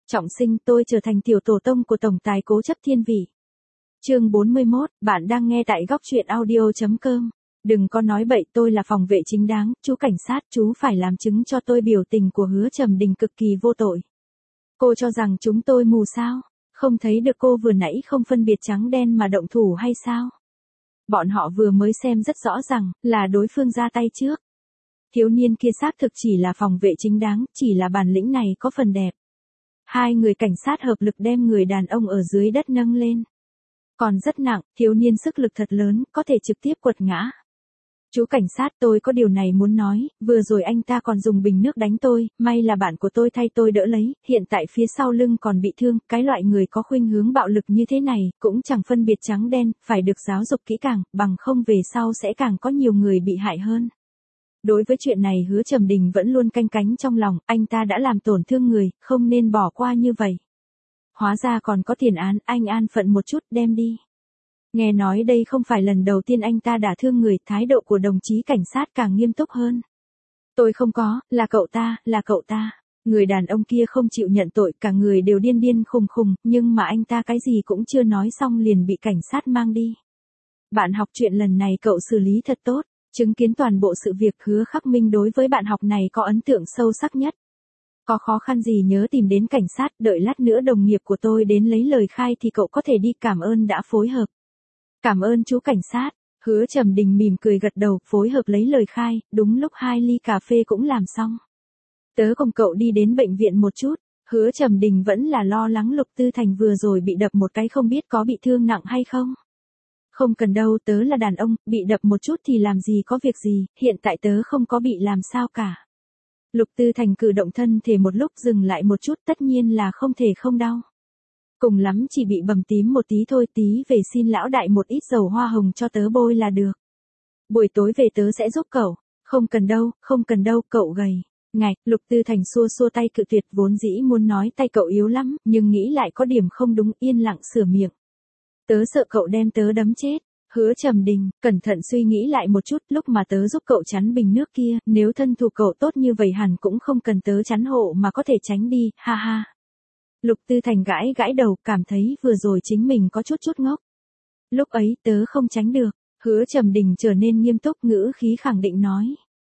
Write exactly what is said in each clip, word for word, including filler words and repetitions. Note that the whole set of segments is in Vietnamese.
Trọng sinh, tôi trở thành tiểu tổ tông của tổng tài cố chấp thiên vị. Chương bốn mươi mốt, bạn đang nghe tại góc truyện audio chấm com. Đừng có nói bậy, tôi là phòng vệ chính đáng, chú cảnh sát, chú phải làm chứng cho tôi biểu tình của Hứa Trầm Đình cực kỳ vô tội. Cô cho rằng chúng tôi mù sao? Không thấy được cô vừa nãy không phân biệt trắng đen mà động thủ hay sao? Bọn họ vừa mới xem rất rõ rằng là đối phương ra tay trước. Thiếu niên kia xác thực chỉ là phòng vệ chính đáng, chỉ là bản lĩnh này có phần đẹp. Hai người cảnh sát hợp lực đem người đàn ông ở dưới đất nâng lên. Còn rất nặng, thiếu niên sức lực thật lớn, có thể trực tiếp quật ngã. Chú cảnh sát, tôi có điều này muốn nói, vừa rồi anh ta còn dùng bình nước đánh tôi, may là bạn của tôi thay tôi đỡ lấy, hiện tại phía sau lưng còn bị thương, cái loại người có khuynh hướng bạo lực như thế này, cũng chẳng phân biệt trắng đen, phải được giáo dục kỹ càng, bằng không về sau sẽ càng có nhiều người bị hại hơn. Đối với chuyện này Hứa Trầm Đình vẫn luôn canh cánh trong lòng, anh ta đã làm tổn thương người, không nên bỏ qua như vậy. Hóa ra còn có tiền án, anh an phận một chút, đem đi. Nghe nói đây không phải lần đầu tiên anh ta đả thương người, thái độ của đồng chí cảnh sát càng nghiêm túc hơn. Tôi không có, là cậu ta, là cậu ta. Người đàn ông kia không chịu nhận tội, cả người đều điên điên khùng khùng, nhưng mà anh ta cái gì cũng chưa nói xong liền bị cảnh sát mang đi. Bạn học chuyện lần này cậu xử lý thật tốt. Chứng kiến toàn bộ sự việc, Hứa Khắc Minh đối với bạn học này có ấn tượng sâu sắc nhất. Có khó khăn gì nhớ tìm đến cảnh sát, đợi lát nữa đồng nghiệp của tôi đến lấy lời khai thì cậu có thể đi, cảm ơn đã phối hợp. Cảm ơn chú cảnh sát. Hứa Trầm Đình mỉm cười gật đầu, phối hợp lấy lời khai, đúng lúc hai ly cà phê cũng làm xong. Tớ cùng cậu đi đến bệnh viện một chút. Hứa Trầm Đình vẫn là lo lắng Lục Tư Thành vừa rồi bị đập một cái không biết có bị thương nặng hay không. Không cần đâu, tớ là đàn ông, bị đập một chút thì làm gì có việc gì, hiện tại tớ không có bị làm sao cả. Lục Tư Thành cử động thân thể một lúc dừng lại một chút, tất nhiên là không thể không đau. Cùng lắm chỉ bị bầm tím một tí thôi, tí về xin lão đại một ít dầu hoa hồng cho tớ bôi là được. Buổi tối về tớ sẽ giúp cậu. Không cần đâu, không cần đâu, cậu gầy. Ngạch, Lục Tư Thành xua xua tay cự tuyệt, vốn dĩ muốn nói tay cậu yếu lắm, nhưng nghĩ lại có điểm không đúng, yên lặng sửa miệng. Tớ sợ cậu đem tớ đấm chết. Hứa Trầm Đình, cẩn thận suy nghĩ lại một chút, lúc mà tớ giúp cậu chắn bình nước kia, nếu thân thủ cậu tốt như vậy hẳn cũng không cần tớ chắn hộ mà có thể tránh đi, ha ha. Lục Tư Thành gãi gãi đầu, cảm thấy vừa rồi chính mình có chút chút ngốc. Lúc ấy tớ không tránh được. Hứa Trầm Đình trở nên nghiêm túc, ngữ khí khẳng định nói.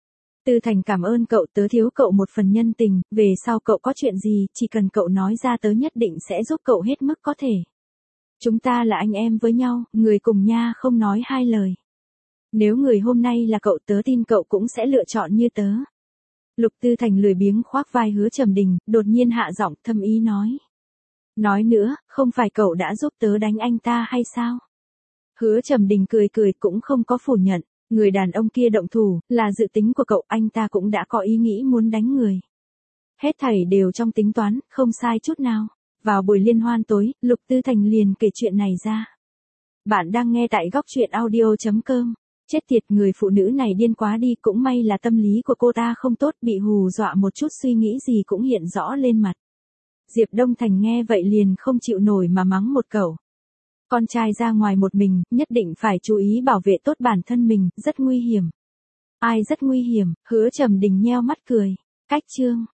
Tư Thành cảm ơn cậu, tớ thiếu cậu một phần nhân tình, về sau cậu có chuyện gì, chỉ cần cậu nói ra tớ nhất định sẽ giúp cậu hết mức có thể. Chúng ta là anh em với nhau, người cùng nha, không nói hai lời. Nếu người hôm nay là cậu, tớ tin cậu cũng sẽ lựa chọn như tớ. Lục Tư Thành lười biếng khoác vai Hứa Trầm Đình, đột nhiên hạ giọng thâm ý nói. Nói nữa, không phải cậu đã giúp tớ đánh anh ta hay sao? Hứa Trầm Đình cười cười cũng không có phủ nhận, người đàn ông kia động thủ, là dự tính của cậu, anh ta cũng đã có ý nghĩ muốn đánh người. Hết thảy đều trong tính toán, không sai chút nào. Vào buổi liên hoan tối, Lục Tư Thành liền kể chuyện này ra. Bạn đang nghe tại góc truyện audio chấm com. Chết tiệt, người phụ nữ này điên quá đi, cũng may là tâm lý của cô ta không tốt, bị hù dọa một chút suy nghĩ gì cũng hiện rõ lên mặt. Diệp Đông Thành nghe vậy liền không chịu nổi mà mắng một câu. Con trai ra ngoài một mình, nhất định phải chú ý bảo vệ tốt bản thân mình, rất nguy hiểm. Ai rất nguy hiểm? Hứa Trầm Đình nheo mắt cười. Cách chương.